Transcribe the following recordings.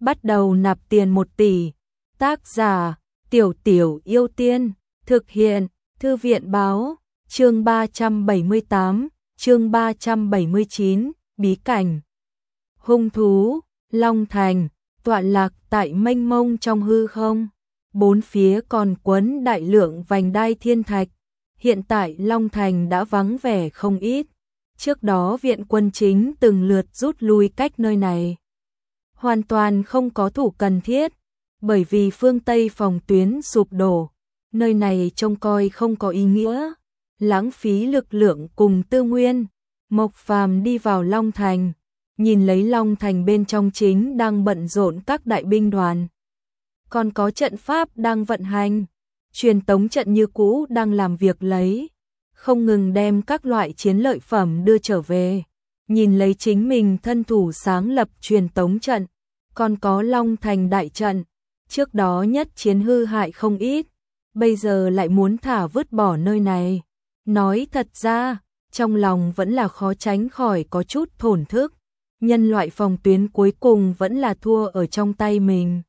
bắt đầu nạp tiền 1 tỷ. Tác giả Tiểu Tiểu Yêu Tiên. Thực hiện Thư viện báo. Chương 378, chương 379, bí cảnh. Hung thú, Long Thành, tọa lạc tại mênh mông trong hư không. Bốn phía còn quấn đại lượng vành đai thiên thạch. Hiện tại Long Thành đã vắng vẻ không ít. Trước đó viện quân chính từng lượt rút lui cách nơi này. Hoàn toàn không có thủ cần thiết, bởi vì phương Tây phòng tuyến sụp đổ. Nơi này trông coi không có ý nghĩa, lãng phí lực lượng cùng tư nguyên. Mộc Phàm đi vào Long Thành, nhìn lấy Long Thành bên trong chính đang bận rộn các đại binh đoàn. Còn có trận pháp đang vận hành, truyền tống trận như cũ đang làm việc lấy, không ngừng đem các loại chiến lợi phẩm đưa trở về. Nhìn lấy chính mình thân thủ sáng lập truyền tống trận, còn có Long Thành đại trận, trước đó nhất chiến hư hại không ít, bây giờ lại muốn thả vứt bỏ nơi này. Nói thật ra, trong lòng vẫn là khó tránh khỏi có chút thổn thức, nhân loại phòng tuyến cuối cùng vẫn là thua ở trong tay mình.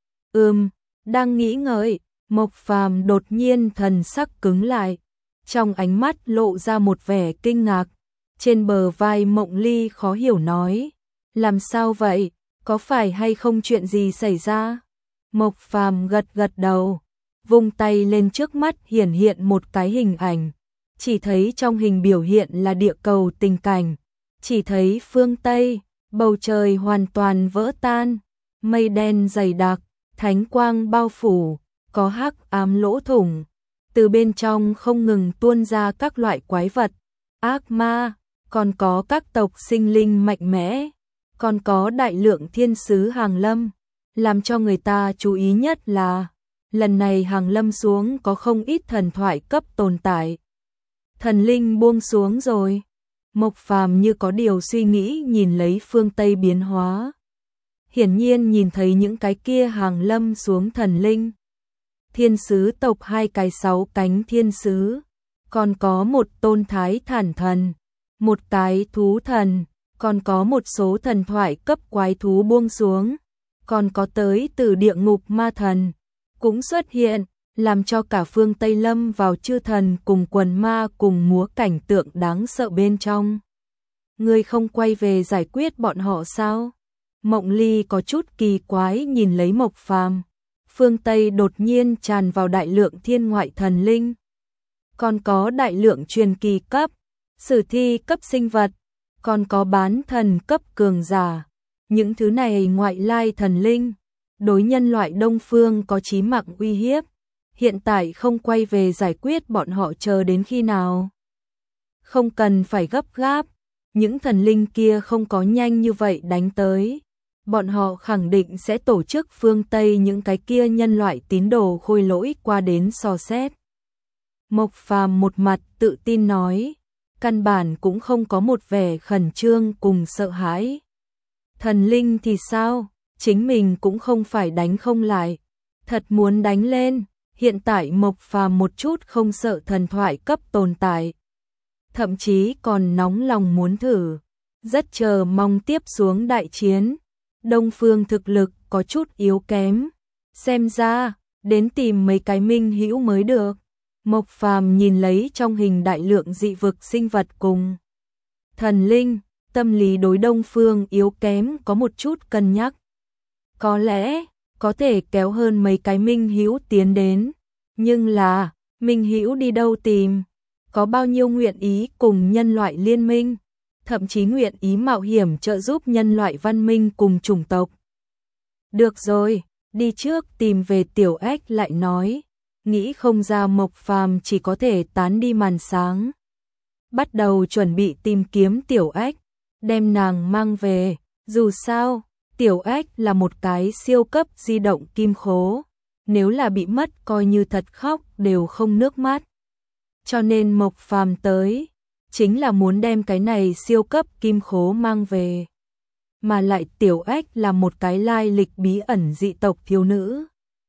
Đang nghĩ ngợi, Mộc Phàm đột nhiên thần sắc cứng lại, trong ánh mắt lộ ra một vẻ kinh ngạc. Trên bờ vai Mộng Ly khó hiểu nói, làm sao vậy, có phải hay không chuyện gì xảy ra? Mộc Phàm gật gật đầu, vung tay lên, trước mắt hiển hiện một cái hình ảnh, chỉ thấy trong hình biểu hiện là địa cầu tình cảnh, chỉ thấy phương Tây, bầu trời hoàn toàn vỡ tan, mây đen dày đặc, thánh quang bao phủ, có hắc ám lỗ thủng, từ bên trong không ngừng tuôn ra các loại quái vật, ác ma, còn có các tộc sinh linh mạnh mẽ, còn có đại lượng thiên sứ hàng lâm. Làm cho người ta chú ý nhất là, lần này hàng lâm xuống có không ít thần thoại cấp tồn tại. Thần linh buông xuống rồi. Mộc Phàm như có điều suy nghĩ nhìn lấy phương Tây biến hóa. Hiển nhiên nhìn thấy những cái kia hàng lâm xuống thần linh. Thiên sứ tộc 2 cái 6 cánh thiên sứ, còn có một tôn thái thản thần, một cái thú thần, còn có một số thần thoại cấp quái thú buông xuống, còn có tới từ địa ngục ma thần cũng xuất hiện, làm cho cả phương Tây lâm vào chư thần cùng quần ma cùng múa cảnh tượng đáng sợ bên trong. Ngươi không quay về giải quyết bọn họ sao? Mộng Ly có chút kỳ quái nhìn lấy Mộc Phàm. Phương Tây đột nhiên tràn vào đại lượng thiên ngoại thần linh, còn có đại lượng truyền kỳ cấp, sử thi cấp sinh vật, còn có bán thần cấp cường giả. Những thứ này ngoại lai thần linh, đối nhân loại Đông Phương có chí mạng uy hiếp. Hiện tại không quay về giải quyết bọn họ chờ đến khi nào? Không cần phải gấp gáp, những thần linh kia không có nhanh như vậy đánh tới. Bọn họ khẳng định sẽ tổ chức phương Tây những cái kia nhân loại tín đồ khôi lỗi qua đến so xét. Mộc Phàm một mặt tự tin nói, căn bản cũng không có một vẻ khẩn trương cùng sợ hãi. Thần linh thì sao, chính mình cũng không phải đánh không lại, thật muốn đánh lên. Hiện tại Mộc Phàm một chút không sợ thần thoại cấp tồn tại, thậm chí còn nóng lòng muốn thử, rất chờ mong tiếp xuống đại chiến. Đông Phương thực lực có chút yếu kém, xem ra đến tìm mấy cái minh hữu mới được. Mộc Phàm nhìn lấy trong hình đại lượng dị vực sinh vật cùng thần linh, tâm lý đối Đông Phương yếu kém có một chút cân nhắc. Có lẽ có thể kéo hơn mấy cái minh hữu tiến đến, nhưng là minh hữu đi đâu tìm? Có bao nhiêu nguyện ý cùng nhân loại liên minh, thậm chí nguyện ý mạo hiểm trợ giúp nhân loại văn minh cùng chủng tộc? Được rồi, đi trước tìm về Tiểu Ếch lại nói. Nghĩ không ra Mộc Phàm chỉ có thể tán đi màn sáng, bắt đầu chuẩn bị tìm kiếm Tiểu Ếch, đem nàng mang về. Dù sao Tiểu Ếch là một cái siêu cấp di động kim khố, nếu là bị mất coi như thật khóc đều không nước mắt. Cho nên Mộc Phàm tới, chính là muốn đem cái này siêu cấp kim khố mang về. Mà lại Tiểu Ếch là một cái lai lịch bí ẩn dị tộc thiếu nữ,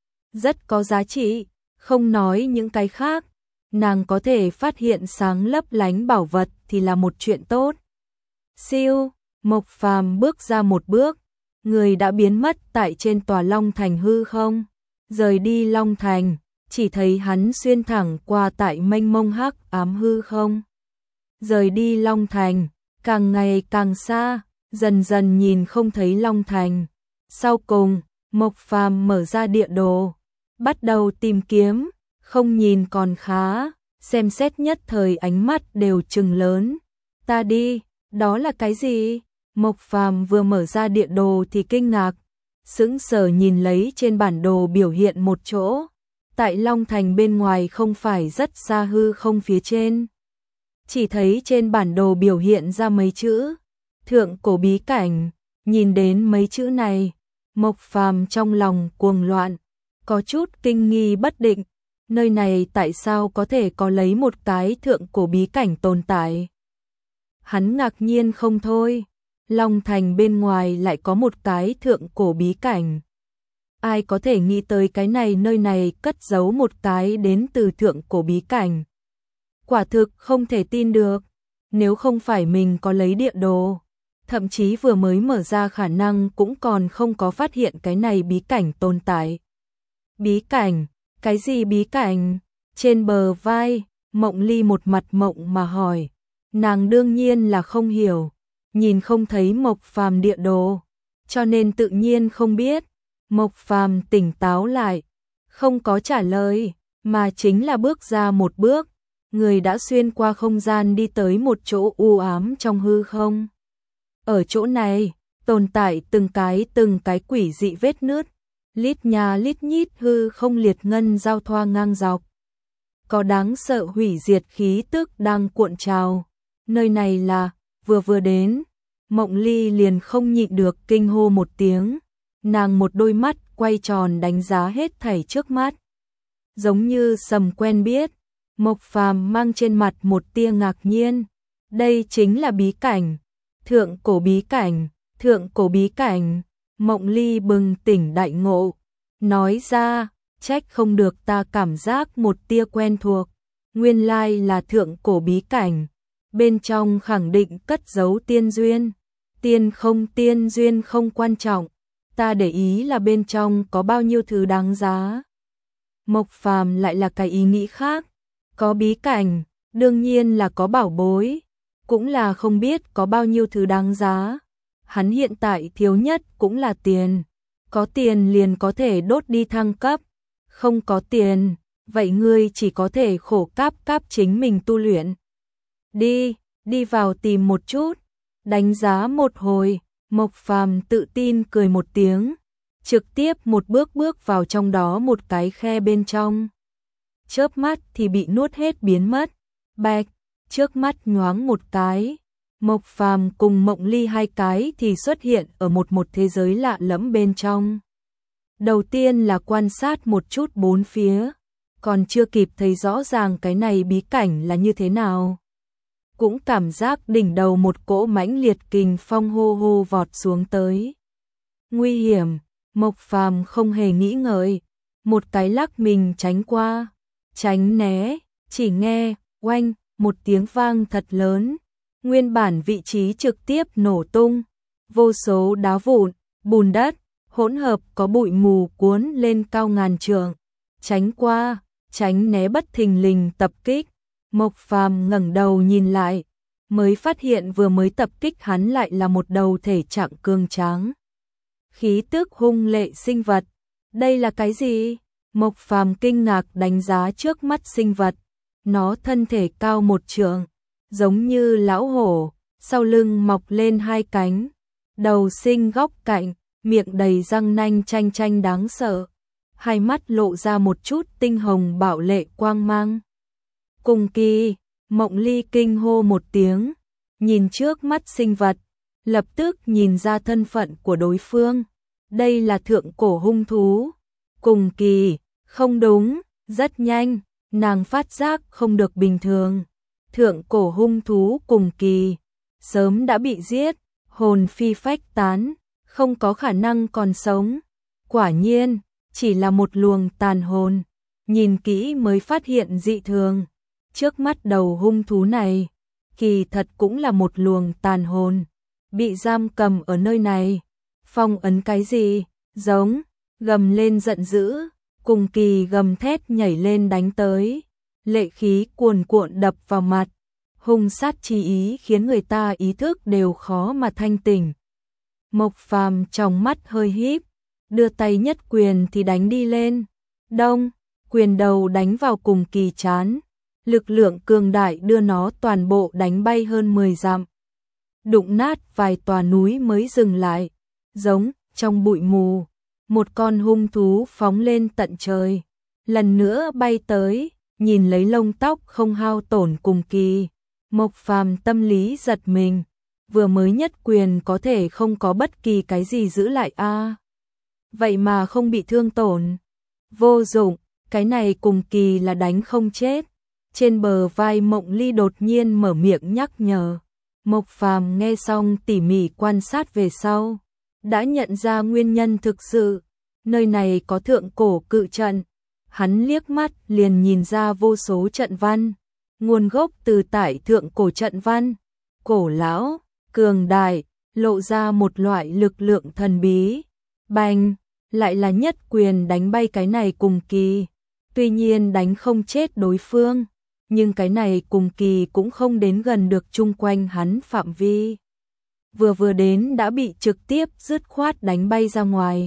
rất có giá trị, không nói những cái khác, nàng có thể phát hiện sáng lấp lánh bảo vật thì là một chuyện tốt. Siêu, Mộc Phàm bước ra một bước, người đã biến mất tại trên tòa Long Thành hư không. Rời đi Long Thành, chỉ thấy hắn xuyên thẳng qua tại mênh mông hắc ám hư không. Rời đi Long Thành, càng ngày càng xa, dần dần nhìn không thấy Long Thành. Sau cùng, Mộc Phàm mở ra địa đồ, bắt đầu tìm kiếm, không nhìn còn khá, xem xét nhất thời ánh mắt đều trừng lớn. Ta đi, đó là cái gì? Mộc Phàm vừa mở ra địa đồ thì kinh ngạc, sững sờ nhìn lấy trên bản đồ biểu hiện một chỗ. Tại Long Thành bên ngoài không phải rất xa hư không phía trên. Chỉ thấy trên bản đồ biểu hiện ra mấy chữ, thượng cổ bí cảnh, nhìn đến mấy chữ này, Mộc Phàm trong lòng cuồng loạn, có chút kinh nghi bất định, nơi này tại sao có thể có lấy một cái thượng cổ bí cảnh tồn tại. Hắn ngạc nhiên không thôi, Long Thành bên ngoài lại có một cái thượng cổ bí cảnh. Ai có thể nghĩ tới cái này, nơi này cất giấu một cái đến từ thượng cổ bí cảnh. Quả thực không thể tin được, nếu không phải mình có lấy địa đồ, thậm chí vừa mới mở ra khả năng cũng còn không có phát hiện cái này bí cảnh tồn tại. Bí cảnh? Cái gì bí cảnh? Trên bờ vai, Mộng Ly một mặt mộng mà hỏi. Nàng đương nhiên là không hiểu, nhìn không thấy Mộc Phàm địa đồ, cho nên tự nhiên không biết. Mộc Phàm tỉnh táo lại, không có trả lời, mà chính là bước ra một bước, người đã xuyên qua không gian đi tới một chỗ u ám trong hư không. Ở chỗ này, tồn tại từng cái quỷ dị vết nứt, lít nhà lít nhít hư không liệt ngân giao thoa ngang dọc. Có đáng sợ hủy diệt khí tức đang cuộn trào. Nơi này là, vừa đến, Mộng Ly liền không nhịn được kinh hô một tiếng. Nàng một đôi mắt quay tròn đánh giá hết thảy trước mắt. Giống như sầm quen biết, Mộc Phàm mang trên mặt một tia ngạc nhiên. Đây chính là bí cảnh, thượng cổ bí cảnh, thượng cổ bí cảnh. Mộng Ly bừng tỉnh đại ngộ, nói ra, trách không được ta cảm giác một tia quen thuộc. Nguyên lai là thượng cổ bí cảnh, bên trong khẳng định cất giấu tiên duyên. Tiên duyên không quan trọng, ta để ý là bên trong có bao nhiêu thứ đáng giá. Mộc Phàm lại là cái ý nghĩ khác, có bí cảnh, đương nhiên là có bảo bối, cũng là không biết có bao nhiêu thứ đáng giá. Hắn hiện tại thiếu nhất cũng là tiền, có tiền liền có thể đốt đi thăng cấp, không có tiền, vậy ngươi chỉ có thể khổ cáp chính mình tu luyện. Đi vào tìm một chút, đánh giá một hồi, Mộc Phàm tự tin cười một tiếng, trực tiếp một bước vào trong đó một cái khe bên trong. Chớp mắt thì bị nuốt hết biến mất, bạch, trước mắt nhoáng một cái. Mộc Phàm cùng Mộng Ly hai cái thì xuất hiện ở một thế giới lạ lẫm bên trong. Đầu tiên là quan sát một chút bốn phía, còn chưa kịp thấy rõ ràng cái này bí cảnh là như thế nào. Cũng cảm giác đỉnh đầu một cỗ mãnh liệt kình phong hô hô vọt xuống tới. Nguy hiểm, Mộc Phàm không hề nghĩ ngợi, một cái lắc mình tránh qua, tránh né, chỉ nghe, oanh, một tiếng vang thật lớn. Nguyên bản vị trí trực tiếp nổ tung, vô số đá vụn, bùn đất, hỗn hợp có bụi mù cuốn lên cao ngàn trượng, tránh qua, tránh né bất thình lình tập kích. Mộc Phàm ngẩng đầu nhìn lại, mới phát hiện vừa mới tập kích hắn lại là một đầu thể trạng cường tráng, khí tức hung lệ sinh vật. Đây là cái gì? Mộc Phàm kinh ngạc đánh giá trước mắt sinh vật, nó thân thể cao một trượng, giống như lão hổ, sau lưng mọc lên hai cánh, đầu sinh góc cạnh, miệng đầy răng nanh chanh đáng sợ, hai mắt lộ ra một chút tinh hồng bạo lệ quang mang. Cùng kỳ, Mộng Ly kinh hô một tiếng, nhìn trước mắt sinh vật, lập tức nhìn ra thân phận của đối phương. Đây là thượng cổ hung thú. Cùng kỳ, không đúng, rất nhanh, nàng phát giác không được bình thường. Thượng cổ hung thú cùng kỳ, sớm đã bị giết, hồn phi phách tán, không có khả năng còn sống. Quả nhiên, chỉ là một luồng tàn hồn, nhìn kỹ mới phát hiện dị thường. Trước mắt đầu hung thú này, kỳ thật cũng là một luồng tàn hồn, bị giam cầm ở nơi này. Phong ấn cái gì? Giống, gầm lên giận dữ, Cùng Kỳ gầm thét nhảy lên đánh tới. Lệ khí cuồn cuộn đập vào mặt, hung sát chi ý khiến người ta ý thức đều khó mà thanh tỉnh. Mộc Phàm trong mắt hơi híp, đưa tay nhất quyền thì đánh đi lên. Đông, quyền đầu đánh vào Cùng Kỳ trán, lực lượng cường đại đưa nó toàn bộ đánh bay hơn 10 dặm. Đụng nát vài tòa núi mới dừng lại. Giống, trong bụi mù, một con hung thú phóng lên tận trời, lần nữa bay tới, nhìn lấy lông tóc không hao tổn Cùng Kỳ. Mộc Phàm tâm lý giật mình, vừa mới nhất quyền có thể không có bất kỳ cái gì giữ lại a. Vậy mà không bị thương tổn. Vô dụng, cái này Cùng Kỳ là đánh không chết. Trên bờ vai Mộng Ly đột nhiên mở miệng nhắc nhở. Mộc Phàm nghe xong tỉ mỉ quan sát về sau, đã nhận ra nguyên nhân thực sự. Nơi này có thượng cổ cự trận. Hắn liếc mắt liền nhìn ra vô số trận văn, nguồn gốc từ tại thượng cổ trận văn, cổ lão, cường đại, lộ ra một loại lực lượng thần bí. Bành, lại là nhất quyền đánh bay cái này Cùng Kỳ. Tuy nhiên đánh không chết đối phương, nhưng cái này Cùng Kỳ cũng không đến gần được chung quanh hắn phạm vi. Vừa đến đã bị trực tiếp dứt khoát đánh bay ra ngoài,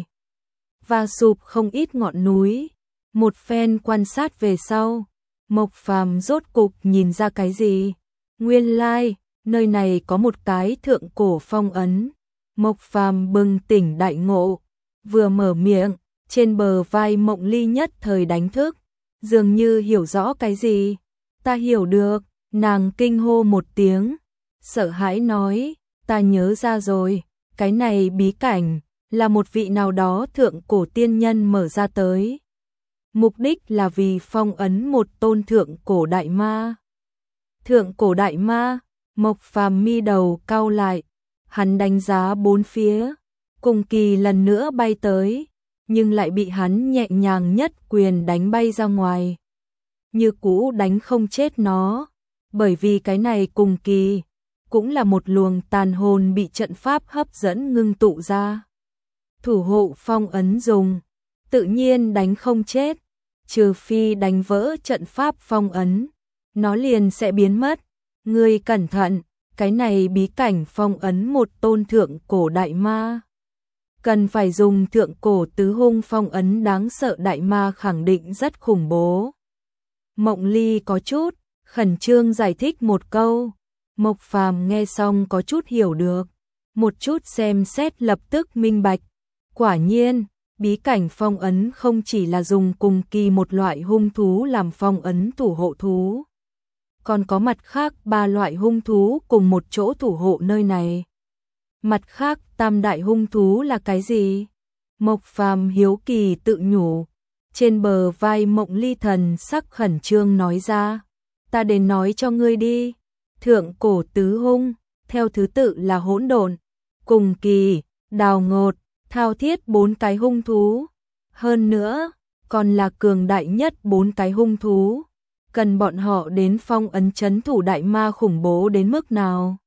và sụp không ít ngọn núi. Một phen quan sát về sau, Mộc Phàm rốt cục nhìn ra cái gì. Nguyên lai, nơi này có một cái thượng cổ phong ấn. Mộc Phàm bừng tỉnh đại ngộ, vừa mở miệng, trên bờ vai Mộng Ly nhất thời đánh thức, dường như hiểu rõ cái gì. Ta hiểu được, nàng kinh hô một tiếng, sợ hãi nói, ta nhớ ra rồi, cái này bí cảnh là một vị nào đó thượng cổ tiên nhân mở ra tới. Mục đích là vì phong ấn một tôn thượng cổ đại ma. Thượng cổ đại ma? Mộc Phàm mi đầu cau lại, hắn đánh giá bốn phía, Cùng Kỳ lần nữa bay tới, nhưng lại bị hắn nhẹ nhàng nhất quyền đánh bay ra ngoài. Như cũ đánh không chết nó, bởi vì cái này Cùng Kỳ cũng là một luồng tàn hồn bị trận pháp hấp dẫn ngưng tụ ra. Thủ hộ phong ấn dùng, tự nhiên đánh không chết, trừ phi đánh vỡ trận pháp phong ấn, nó liền sẽ biến mất. Ngươi cẩn thận, cái này bí cảnh phong ấn một tôn thượng cổ đại ma. Cần phải dùng thượng cổ tứ hung phong ấn, đáng sợ đại ma khẳng định rất khủng bố. Mộng Ly có chút khẩn trương giải thích một câu. Mộc Phàm nghe xong có chút hiểu được, một chút xem xét lập tức minh bạch. Quả nhiên, bí cảnh phong ấn không chỉ là dùng Cùng Kỳ một loại hung thú làm phong ấn thủ hộ thú, còn có mặt khác 3 loại hung thú cùng một chỗ thủ hộ nơi này. Mặt khác tam đại hung thú là cái gì? Mộc Phàm hiếu kỳ tự nhủ. Trên bờ vai Mộng Ly thần sắc khẩn trương nói ra, ta đến nói cho ngươi đi. Thượng cổ tứ hung, theo thứ tự là Hỗn Độn, Cùng Kỳ, Đào Ngột, Thao Thiết 4 cái hung thú. Hơn nữa, còn là cường đại nhất 4 cái hung thú. Cần bọn họ đến phong ấn trấn thủ đại ma khủng bố đến mức nào?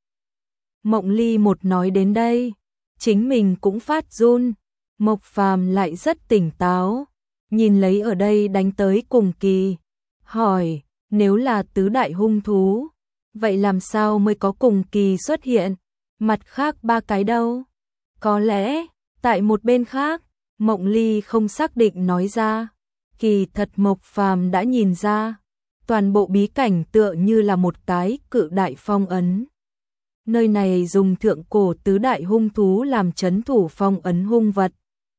Mộng Ly một nói đến đây, chính mình cũng phát run. Mộc Phàm lại rất tỉnh táo, nhìn lấy ở đây đánh tới Cùng Kỳ, hỏi, nếu là tứ đại hung thú, vậy làm sao mới có Cùng Kỳ xuất hiện? Mặt khác 3 cái đâu? Có lẽ, tại một bên khác. Mộng Ly không xác định nói ra. Kỳ thật Mộc Phàm đã nhìn ra, toàn bộ bí cảnh tựa như là một cái cự đại phong ấn. Nơi này dùng thượng cổ tứ đại hung thú làm trấn thủ phong ấn hung vật,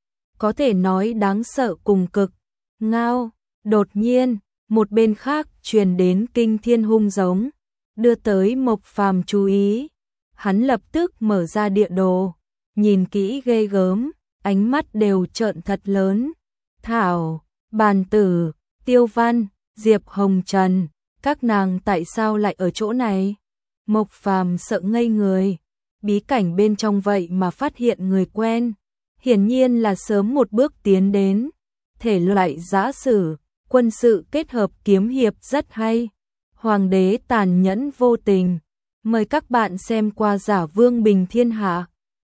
có thể nói đáng sợ cùng cực. Ngao, đột nhiên, một bên khác truyền đến kinh thiên hung giống, đưa tới Mộc Phàm chú ý. Hắn lập tức mở ra địa đồ, nhìn kỹ ghê gớm, ánh mắt đều trợn thật lớn. Thảo, Bàn Tử, Tiêu Văn, Diệp Hồng Trần, các nàng tại sao lại ở chỗ này? Mộc Phàm sợ ngây người, bí cảnh bên trong vậy mà phát hiện người quen, hiển nhiên là sớm một bước tiến đến. Thể loại giã sử, quân sự kết hợp kiếm hiệp rất hay. Hoàng đế tàn nhẫn vô tình. Mời các bạn xem qua Giả Vương Bình Thiên Hạ.